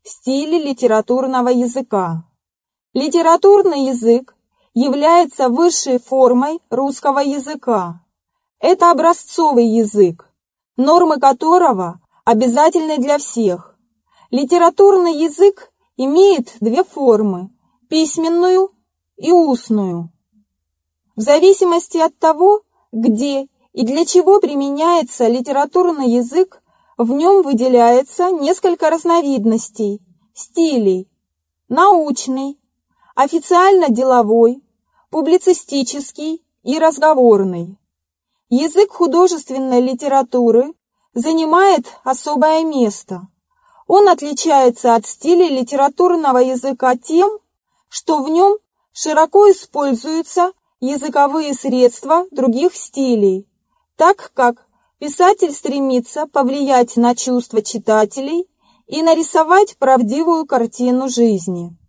Стили литературного языка. Литературный язык является высшей формой русского языка. Это образцовый язык, нормы которого обязательны для всех. Литературный язык имеет две формы – письменную и устную. В зависимости от того, где и для чего применяется литературный язык, в нем выделяется несколько разновидностей, стилей: научный, официально-деловой, публицистический и разговорный. Язык художественной литературы занимает особое место. Он отличается от стилей литературного языка тем, что в нем широко используются языковые средства других стилей, так как писатель стремится повлиять на чувства читателей и нарисовать правдивую картину жизни.